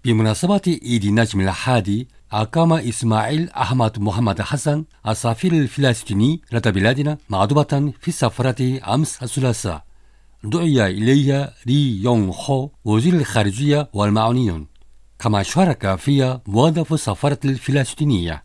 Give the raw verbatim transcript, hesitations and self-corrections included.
بمناسبة عيد النجم الحادي، أقام إسماعيل أحمد محمد حسن السفير الفلسطيني لدى بلادنا مأدبة في السفارة أمس الثلاثاء. دعي إليها لي يونغ هو وزير الخارجية والمعنيون، كما شارك فيها موظف السفارة الفلسطينية.